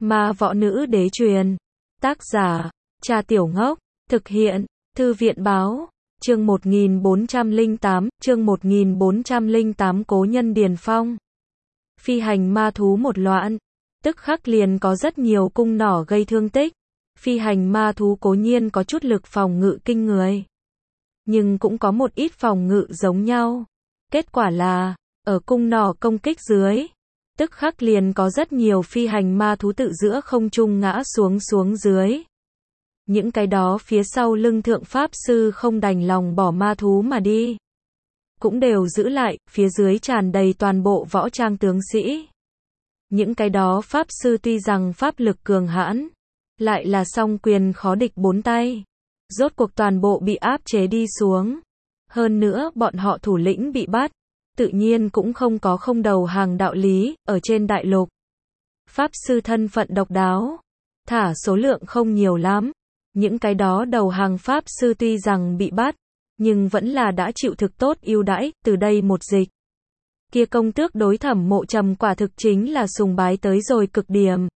Ma võ nữ đế truyền. Tác giả, Cha Tiểu Ngốc. Thực hiện, Thư viện báo. Chương 1408 Cố nhân Điền Phong. Phi hành ma thú một loạn, tức khắc liền có rất nhiều cung nỏ gây thương tích. Phi hành ma thú cố nhiên có chút lực phòng ngự kinh người, nhưng cũng có một ít phòng ngự giống nhau. Kết quả là, ở cung nỏ công kích dưới, tức khắc liền có rất nhiều phi hành ma thú tự giữa không trung ngã xuống dưới. Những cái đó phía sau lưng thượng pháp sư không đành lòng bỏ ma thú mà đi, cũng đều giữ lại, phía dưới tràn đầy toàn bộ võ trang tướng sĩ. Những cái đó pháp sư tuy rằng pháp lực cường hãn, lại là song quyền khó địch bốn tay. Rốt cuộc toàn bộ bị áp chế đi xuống. Hơn nữa bọn họ thủ lĩnh bị bắt, tự nhiên cũng không có không đầu hàng đạo lý, ở trên đại lục. Pháp sư thân phận độc đáo, thả số lượng không nhiều lắm. Những cái đó đầu hàng pháp sư tuy rằng bị bắt, nhưng vẫn là đã chịu thực tốt ưu đãi, từ đây một dịch. Kia công tước đối Thẩm Mộ Trầm quả thực chính là sùng bái tới rồi cực điểm.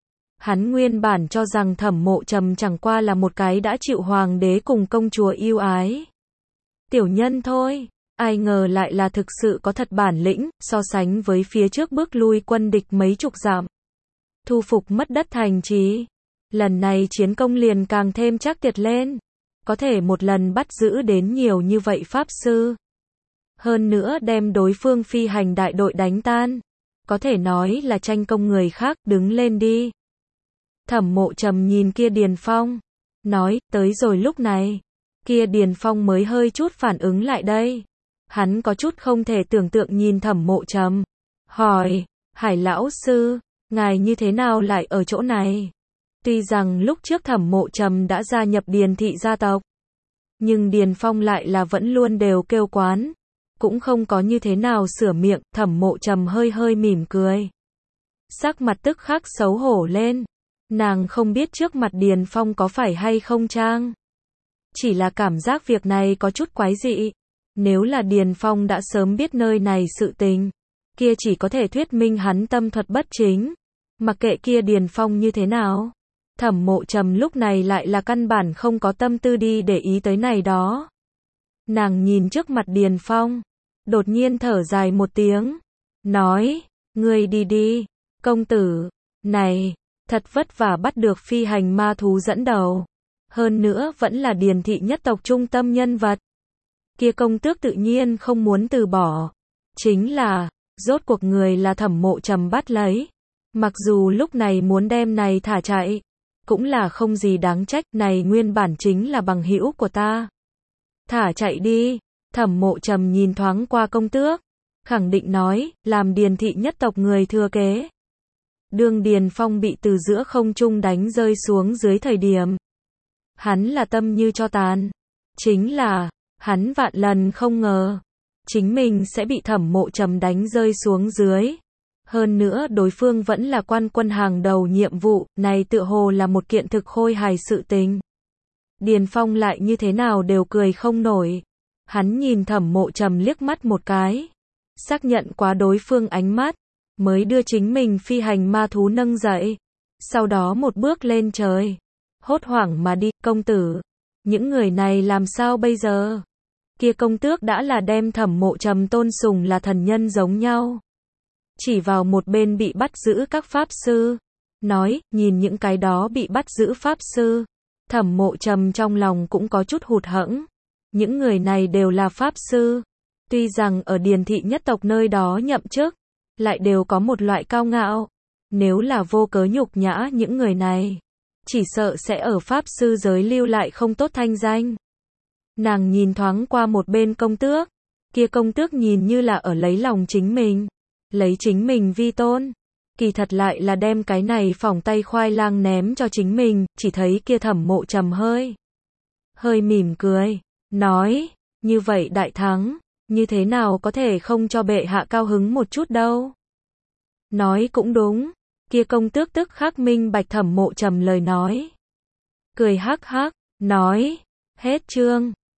Hắn nguyên bản cho rằng Thẩm Mộ Trầm chẳng qua là một cái đã chịu hoàng đế cùng công chúa yêu ái tiểu nhân thôi, ai ngờ lại là thực sự có thật bản lĩnh, so sánh với phía trước bước lui quân địch mấy chục dặm, thu phục mất đất thành trì. Lần này chiến công liền càng thêm chắc tuyệt lên, có thể một lần bắt giữ đến nhiều như vậy pháp sư. Hơn nữa đem đối phương phi hành đại đội đánh tan, có thể nói là tranh công người khác, đứng lên đi. Thẩm Mộ Trầm nhìn kia Điền Phong, nói, tới rồi lúc này, kia Điền Phong mới hơi chút phản ứng lại đây. Hắn có chút không thể tưởng tượng nhìn Thẩm Mộ Trầm, hỏi, Hải lão sư, ngài như thế nào lại ở chỗ này? Tuy rằng lúc trước Thẩm Mộ Trầm đã gia nhập Điền thị gia tộc, nhưng Điền Phong lại là vẫn luôn đều kêu quán, cũng không có như thế nào sửa miệng. Thẩm Mộ Trầm hơi hơi mỉm cười, sắc mặt tức khắc xấu hổ lên. Nàng không biết trước mặt Điền Phong có phải hay không trang, chỉ là cảm giác việc này có chút quái dị. Nếu là Điền Phong đã sớm biết nơi này sự tình, kia chỉ có thể thuyết minh hắn tâm thuật bất chính. Mặc kệ kia Điền Phong như thế nào, Thẩm Mộ Trầm lúc này lại là căn bản không có tâm tư đi để ý tới này đó. Nàng nhìn trước mặt Điền Phong, đột nhiên thở dài một tiếng, nói, ngươi đi đi, công tử, này, thật vất vả bắt được phi hành ma thú dẫn đầu. Hơn nữa vẫn là Điền thị nhất tộc trung tâm nhân vật. Kia công tước tự nhiên không muốn từ bỏ. Chính là, rốt cuộc người là Thẩm Mộ Trầm bắt lấy. Mặc dù lúc này muốn đem này thả chạy, cũng là không gì đáng trách, này nguyên bản chính là bằng hữu của ta. Thả chạy đi. Thẩm Mộ Trầm nhìn thoáng qua công tước, khẳng định nói, làm Điền thị nhất tộc người thừa kế. Đương Điền Phong bị từ giữa không trung đánh rơi xuống dưới thời điểm, hắn là tâm như tro tàn. Chính là, hắn vạn lần không ngờ, chính mình sẽ bị Thẩm Mộ Trầm đánh rơi xuống dưới. Hơn nữa đối phương vẫn là quan quân hàng đầu nhiệm vụ, này tựa hồ là một kiện thực khôi hài sự tình. Điền Phong lại như thế nào đều cười không nổi. Hắn nhìn Thẩm Mộ Trầm liếc mắt một cái, xác nhận quá đối phương ánh mắt, mới đưa chính mình phi hành ma thú nâng dậy. Sau đó một bước lên trời, hốt hoảng mà đi, công tử, những người này làm sao bây giờ? Kia công tước đã là đem Thẩm Mộ Trầm tôn sùng là thần nhân giống nhau. Chỉ vào một bên bị bắt giữ các pháp sư, nói, nhìn những cái đó bị bắt giữ pháp sư. Thẩm Mộ Trầm trong lòng cũng có chút hụt hẫng. Những người này đều là pháp sư, tuy rằng ở Điền thị nhất tộc nơi đó nhậm chức, lại đều có một loại cao ngạo. Nếu là vô cớ nhục nhã những người này, chỉ sợ sẽ ở pháp sư giới lưu lại không tốt thanh danh. Nàng nhìn thoáng qua một bên công tước, kia công tước nhìn như là ở lấy lòng chính mình, lấy chính mình vi tôn, kỳ thật lại là đem cái này phỏng tay khoai lang ném cho chính mình. Chỉ thấy kia Thẩm Mộ Trầm hơi mỉm cười, nói, như vậy đại thắng, như thế nào có thể không cho bệ hạ cao hứng một chút đâu. Nói cũng đúng, kia công tước tức khắc minh bạch Thẩm Mộ Trầm lời nói, cười hắc hắc, nói, hết chương.